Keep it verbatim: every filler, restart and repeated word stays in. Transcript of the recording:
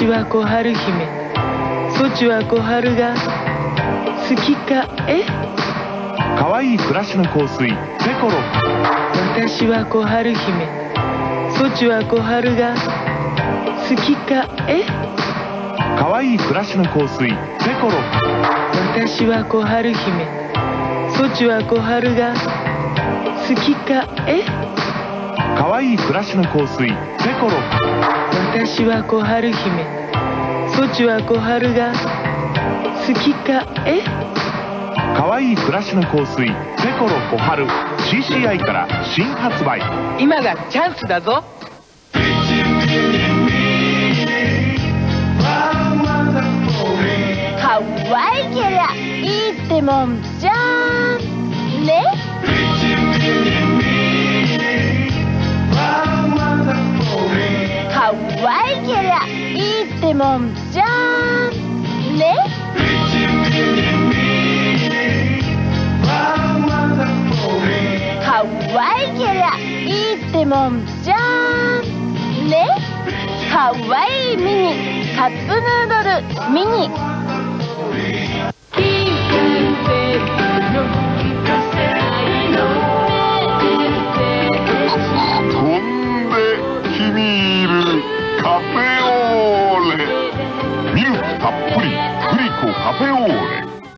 私は小春姫。そちは小春が好きかえ？ かわいい暮らしの香水ペコロ。 私は小春姫。そちは小春が好きかえ？ かわいい暮らしの香水ペコロ。 私は小春姫。そちは小春が好きかえ？ かわいい暮らしの香水ペコロ。 私は小春姫。そちは小春が好きかえ？ かわいい暮らしの香水ペコロ小春 シーシーアイ から新発売。 今がチャンスだぞ。 かわいけりゃいいってもんじゃんね。かわいけりゃいいってもんじゃんね。かわいけりゃいいってもんじゃんね。かわいいミニカップヌードルミニ。